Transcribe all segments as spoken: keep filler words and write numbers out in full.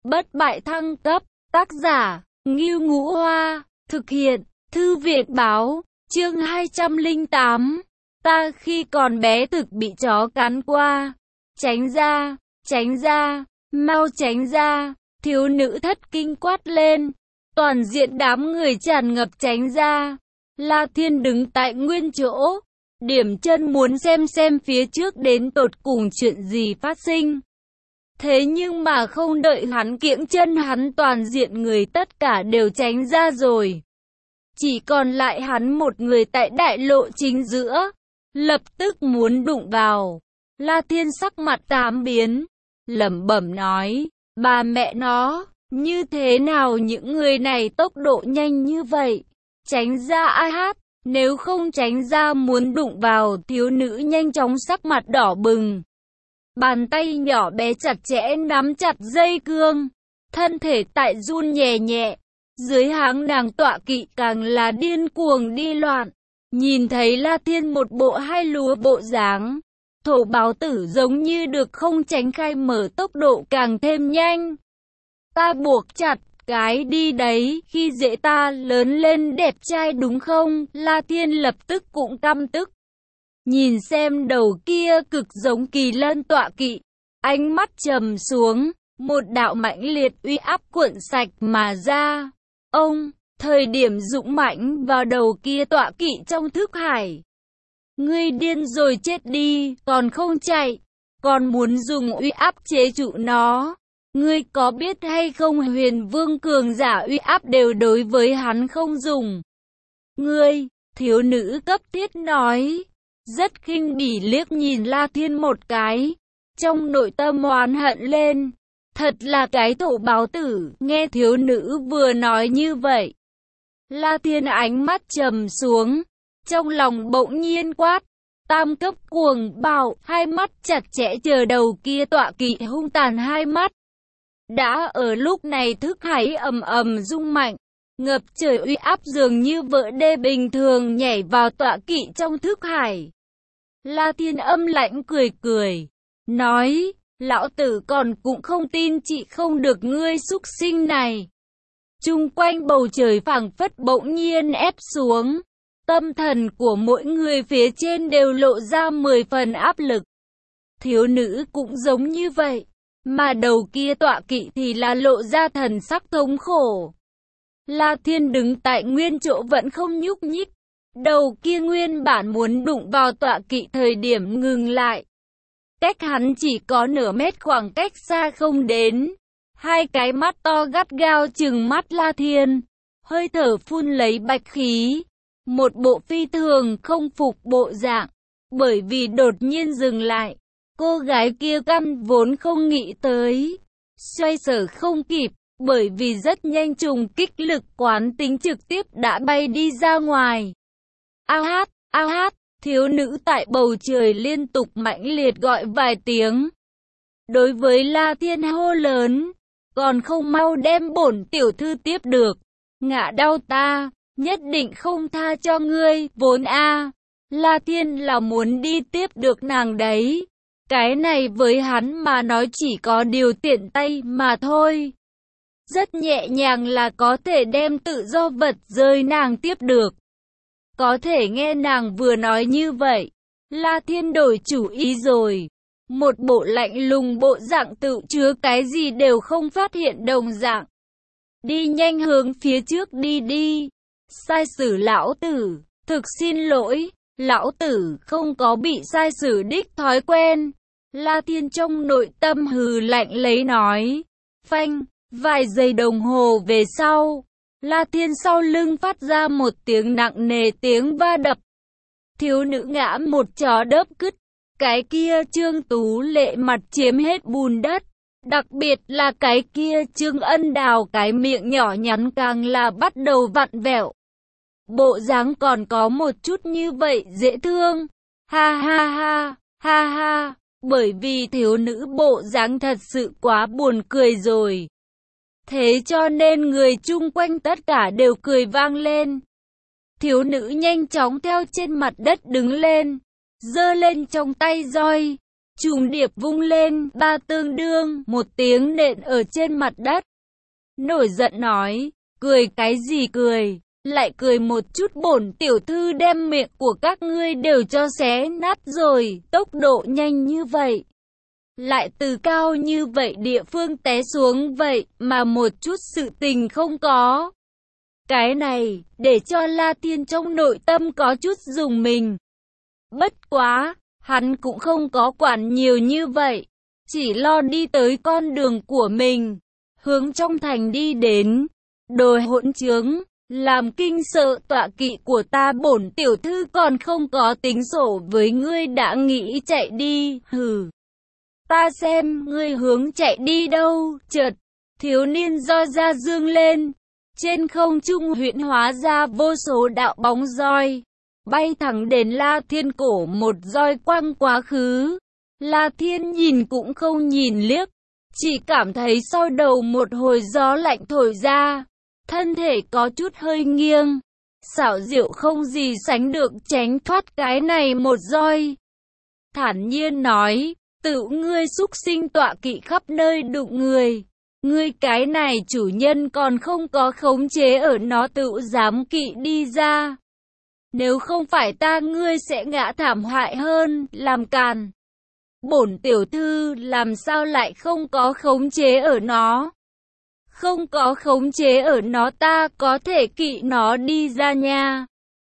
bất bại thăng cấp, tác giả, Ngưu Ngũ Hoa, thực hiện, Thư viện Báo, chương hai trăm lẻ tám. Ta khi còn bé thực bị chó cắn qua. Tránh ra, tránh ra, mau tránh ra, thiếu nữ thất kinh quát lên. Toàn diện đám người tràn ngập tránh ra. La Thiên đứng tại nguyên chỗ, điểm chân muốn xem xem phía trước đến tột cùng chuyện gì phát sinh. Thế nhưng mà không đợi hắn kiễng chân, hắn toàn diện người tất cả đều tránh ra rồi. Chỉ còn lại hắn một người tại đại lộ chính giữa, lập tức muốn đụng vào. La Thiên sắc mặt tám biến, lẩm bẩm nói, bà mẹ nó, như thế nào những người này tốc độ nhanh như vậy? Tránh ra ai hát, nếu không tránh ra muốn đụng vào. Thiếu nữ nhanh chóng sắc mặt đỏ bừng. Bàn tay nhỏ bé chặt chẽ nắm chặt dây cương, thân thể tại run nhẹ nhẹ. Dưới háng nàng tọa kỵ càng là điên cuồng đi loạn. Nhìn thấy La Thiên một bộ hai lúa bộ dáng, thổ báo tử giống như được không tránh khai mở tốc độ càng thêm nhanh. Ta buộc chặt cái đi đấy, khi dễ ta lớn lên đẹp trai đúng không? La Thiên lập tức cũng căm tức. Nhìn xem đầu kia cực giống kỳ lân tọa kỵ, ánh mắt trầm xuống, một đạo mãnh liệt uy áp cuộn sạch mà ra. Ông, thời điểm dũng mãnh vào đầu kia tọa kỵ trong thức hải. Ngươi điên rồi chết đi, còn không chạy, còn muốn dùng uy áp chế trụ nó. Ngươi có biết hay không, huyền vương cường giả uy áp đều đối với hắn không dùng. Ngươi, thiếu nữ cấp thiết nói, rất khinh bỉ liếc nhìn La Thiên một cái, trong nội tâm oán hận lên. Thật là cái thổ báo tử. Nghe thiếu nữ vừa nói như vậy, La Thiên ánh mắt trầm xuống, trong lòng bỗng nhiên quát, tam cấp cuồng bạo, hai mắt chặt chẽ chờ đầu kia tọa kỵ hung tàn hai mắt. Đã ở lúc này thức hải ầm ầm rung mạnh, ngập trời uy áp dường như vỡ đê bình thường nhảy vào tọa kỵ trong thức hải. La Thiên âm lãnh cười cười, nói, lão tử còn cũng không tin chị không được ngươi xúc sinh này. Chung quanh bầu trời phảng phất bỗng nhiên ép xuống, tâm thần của mỗi người phía trên đều lộ ra mười phần áp lực. Thiếu nữ cũng giống như vậy, mà đầu kia tọa kỵ thì là lộ ra thần sắc thống khổ. La Thiên đứng tại nguyên chỗ vẫn không nhúc nhích, đầu kia nguyên bản muốn đụng vào tọa kỵ thời điểm ngừng lại. Cách hắn chỉ có nửa mét, khoảng cách xa không đến. Hai cái mắt to gắt gao trừng mắt La Thiên, hơi thở phun lấy bạch khí, một bộ phi thường không phục bộ dạng. Bởi vì đột nhiên dừng lại, cô gái kia căn vốn không nghĩ tới, xoay sở không kịp, bởi vì rất nhanh trùng kích lực quán tính trực tiếp đã bay đi ra ngoài. A hát, a hát. Thiếu nữ tại bầu trời liên tục mãnh liệt gọi vài tiếng. Đối với La Thiên hô lớn, còn không mau đem bổn tiểu thư tiếp được. Ngã đau ta, nhất định không tha cho ngươi. Vốn a, La Thiên là muốn đi tiếp được nàng đấy. Cái này với hắn mà nói chỉ có điều tiện tay mà thôi. Rất nhẹ nhàng là có thể đem tự do vật rơi nàng tiếp được. Có thể nghe nàng vừa nói như vậy, La Thiên đổi chủ ý rồi. Một bộ lạnh lùng bộ dạng tự chứa cái gì đều không phát hiện đồng dạng. Đi nhanh hướng phía trước đi đi. Sai sử lão tử, thực xin lỗi, lão tử không có bị sai sử đích thói quen. La Thiên trong nội tâm hừ lạnh lấy nói. Phanh, vài giây đồng hồ về sau, La Thiên sau lưng phát ra một tiếng nặng nề tiếng va đập. Thiếu nữ ngã một chó đớp cứt. Cái kia Trương Tú Lệ mặt chiếm hết bùn đất. Đặc biệt là cái kia Trương Ân Đào, cái miệng nhỏ nhắn càng là bắt đầu vặn vẹo. Bộ dáng còn có một chút như vậy dễ thương. Ha ha ha, ha ha. Bởi vì thiếu nữ bộ dáng thật sự quá buồn cười rồi. Thế cho nên người chung quanh tất cả đều cười vang lên. Thiếu nữ nhanh chóng theo trên mặt đất đứng lên, giơ lên trong tay roi, trùng điệp vung lên, ba tương đương, một tiếng nện ở trên mặt đất. Nổi giận nói, cười cái gì cười, lại cười một chút bổn tiểu thư đem miệng của các ngươi đều cho xé nát rồi, tốc độ nhanh như vậy. Lại từ cao như vậy địa phương té xuống vậy mà một chút sự tình không có. Cái này, để cho La Thiên trong nội tâm có chút rùng mình. Bất quá, hắn cũng không có quản nhiều như vậy, chỉ lo đi tới con đường của mình, hướng trong thành đi đến. Đồ hỗn trướng, làm kinh sợ tọa kỵ của ta, bổn tiểu thư còn không có tính sổ với ngươi đã nghĩ chạy đi, hừ. Ta xem ngươi hướng chạy đi đâu. Chợt, thiếu niên roi ra dương lên, trên không trung huyễn hóa ra vô số đạo bóng roi, bay thẳng đến La Thiên cổ một roi quăng quá khứ. La Thiên nhìn cũng không nhìn liếc, chỉ cảm thấy sau đầu một hồi gió lạnh thổi ra, thân thể có chút hơi nghiêng, xảo diệu không gì sánh được tránh thoát cái này một roi. Thản nhiên nói, tự ngươi xúc sinh tọa kỵ khắp nơi đụng người, ngươi cái này chủ nhân còn không có khống chế ở nó tự dám kỵ đi ra. Nếu không phải ta ngươi sẽ ngã thảm hại hơn, làm càn. Bổn tiểu thư làm sao lại không có khống chế ở nó? Không có khống chế ở nó ta có thể kỵ nó đi ra nha.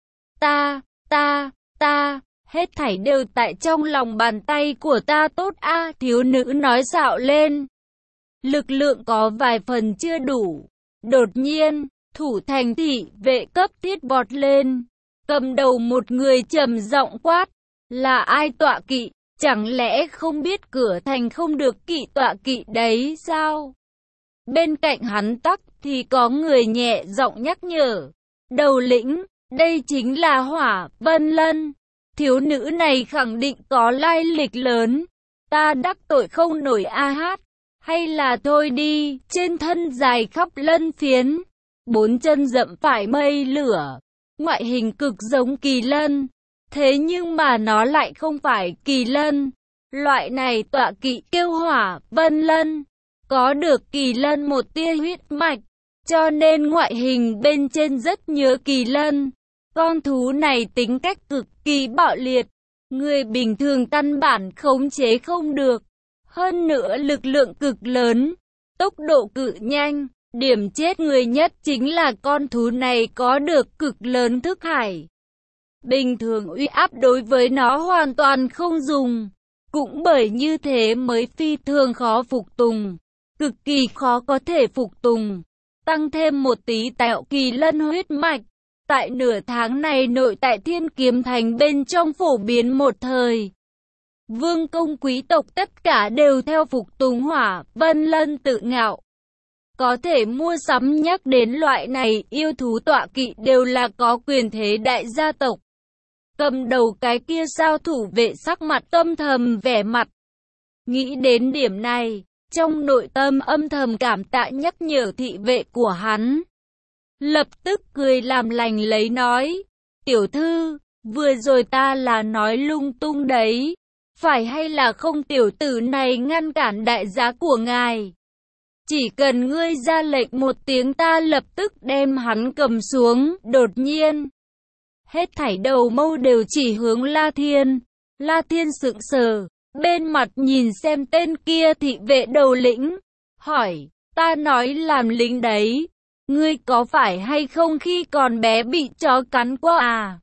Ta, ta, ta, hết thảy đều tại trong lòng bàn tay của ta tốt a. Thiếu nữ nói xạo lên. Lực lượng có vài phần chưa đủ. Đột nhiên, thủ thành thị vệ cấp thiết bọt lên. Cầm đầu một người trầm giọng quát. Là ai tọa kỵ? Chẳng lẽ không biết cửa thành không được kỵ tọa kỵ đấy sao? Bên cạnh hắn tắc thì có người nhẹ giọng nhắc nhở. Đầu lĩnh, đây chính là Hỏa Vân Lân. Thiếu nữ này khẳng định có lai lịch lớn. Ta đắc tội không nổi a hát. Hay là thôi đi, trên thân dài khắp lân phiến. Bốn chân dẫm phải mây lửa. Ngoại hình cực giống kỳ lân. Thế nhưng mà nó lại không phải kỳ lân. Loại này tọa kỵ kêu Hỏa Vân Lân. Có được kỳ lân một tia huyết mạch, cho nên ngoại hình bên trên rất nhớ kỳ lân. Con thú này tính cách cực kỳ bạo liệt, người bình thường căn bản khống chế không được. Hơn nữa lực lượng cực lớn, tốc độ cực nhanh, điểm chết người nhất chính là con thú này có được cực lớn thức hải. Bình thường uy áp đối với nó hoàn toàn không dùng, cũng bởi như thế mới phi thường khó phục tùng. Cực kỳ khó có thể phục tùng, tăng thêm một tí tạo kỳ lân huyết mạch. Tại nửa tháng này nội tại Thiên Kiếm Thành bên trong phổ biến một thời. Vương công quý tộc tất cả đều theo phục tùng Hỏa Vân Lân tự ngạo. Có thể mua sắm nhắc đến loại này yêu thú tọa kỵ đều là có quyền thế đại gia tộc. Cầm đầu cái kia sao thủ vệ sắc mặt âm thầm vẻ mặt. Nghĩ đến điểm này, trong nội tâm âm thầm cảm tạ nhắc nhở thị vệ của hắn. Lập tức cười làm lành lấy nói. Tiểu thư, vừa rồi ta là nói lung tung đấy. Phải hay là không tiểu tử này ngăn cản đại giá của ngài? Chỉ cần ngươi ra lệnh một tiếng ta lập tức đem hắn cầm xuống. Đột nhiên, hết thảy đầu mâu đều chỉ hướng La Thiên. La Thiên sững sờ. Bên mặt nhìn xem tên kia thị vệ đầu lĩnh, hỏi, ta nói làm lính đấy, ngươi có phải hay không khi còn bé bị chó cắn qua à?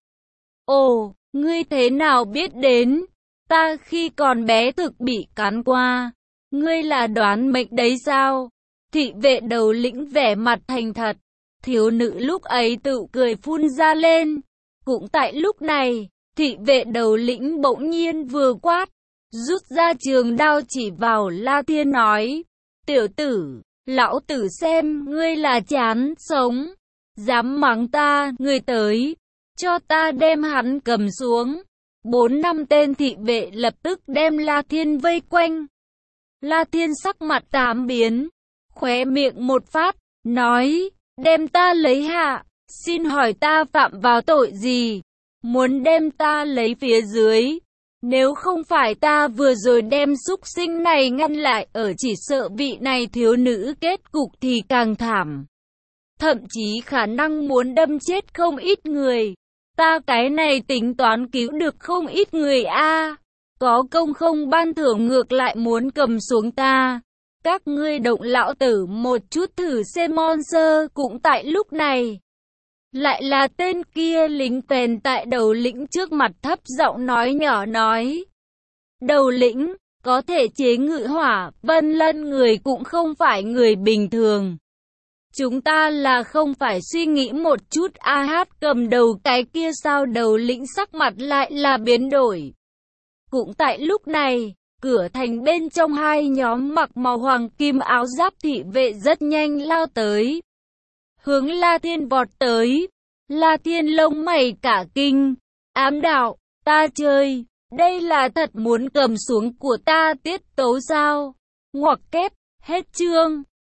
Ồ, ngươi thế nào biết đến, ta khi còn bé thực bị cắn qua, ngươi là đoán mệnh đấy sao? Thị vệ đầu lĩnh vẻ mặt thành thật, thiếu nữ lúc ấy tự cười phun ra lên. Cũng tại lúc này, thị vệ đầu lĩnh bỗng nhiên vừa quát, rút ra trường đao chỉ vào La Thiên nói, tiểu tử, lão tử xem ngươi là chán sống, dám mắng ta, ngươi tới, cho ta đem hắn cầm xuống. Bốn năm tên thị vệ lập tức đem La Thiên vây quanh. La Thiên sắc mặt tám biến, khóe miệng một phát, nói, đem ta lấy hạ, xin hỏi ta phạm vào tội gì, muốn đem ta lấy phía dưới. Nếu không phải ta vừa rồi đem súc sinh này ngăn lại, ở chỉ sợ vị này thiếu nữ kết cục thì càng thảm. Thậm chí khả năng muốn đâm chết không ít người. Ta cái này tính toán cứu được không ít người a. Có công không ban thưởng ngược lại muốn cầm xuống ta. Các ngươi động lão tử một chút thử xem. Monster cũng tại lúc này. Lại là tên kia lính phèn tại đầu lĩnh trước mặt thấp giọng nói nhỏ nói. Đầu lĩnh, có thể chế ngự hỏa, Vân Lân người cũng không phải người bình thường. Chúng ta là không phải suy nghĩ một chút. A hát cầm đầu cái kia sao? Đầu lĩnh sắc mặt lại là biến đổi. Cũng tại lúc này, cửa thành bên trong hai nhóm mặc màu hoàng kim áo giáp thị vệ rất nhanh lao tới. Hướng La Thiên vọt tới. La Thiên lông mày cả kinh. Ám đạo, ta chơi, đây là thật muốn cầm xuống của ta tiết tấu sao? Ngoặc kép, hết chương.